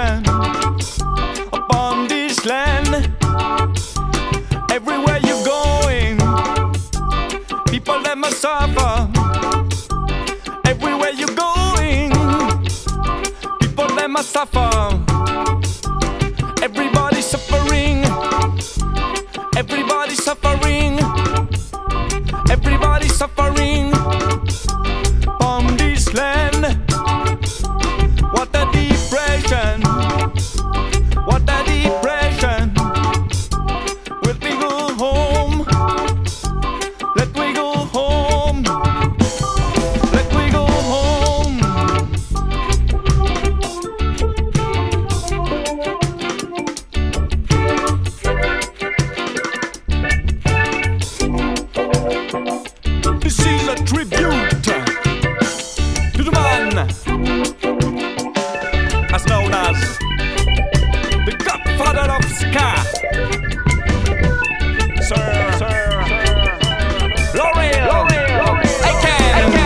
depression upon this land. Everywhere you're going, people them must suffer. Everywhere you're going, people them must suffer. Everybody's suffering. Everybody's suffering. Everybody's suffering on this land. What a depression. What a depression. Let me go home. Let me go home. Let me go home. This is a tribute to the man as known as the godfather of ska, Sir Laurel Aitken.